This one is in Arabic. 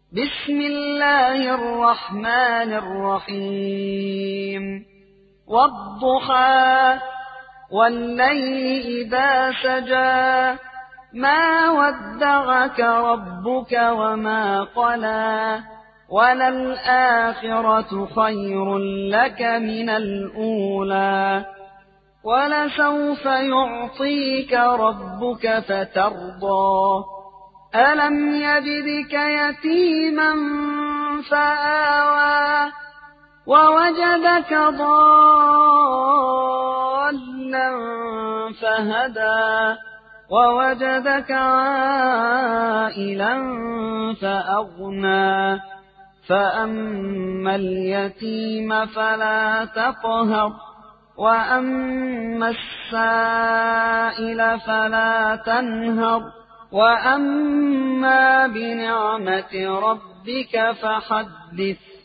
بسم الله الرحمن الرحيم والضحى والليل إذا سجى ما ودعك ربك وما قلى وللآخرة خير لك من الأولى ولسوف يعطيك ربك فترضى ألم يجدك يتيما فآوى ووجدك ضالا فهدى ووجدك عائلا فأغنى فأما اليتيم فلا تقهر وأما السائل فلا تنهر وأما بنعمة ربك فحدث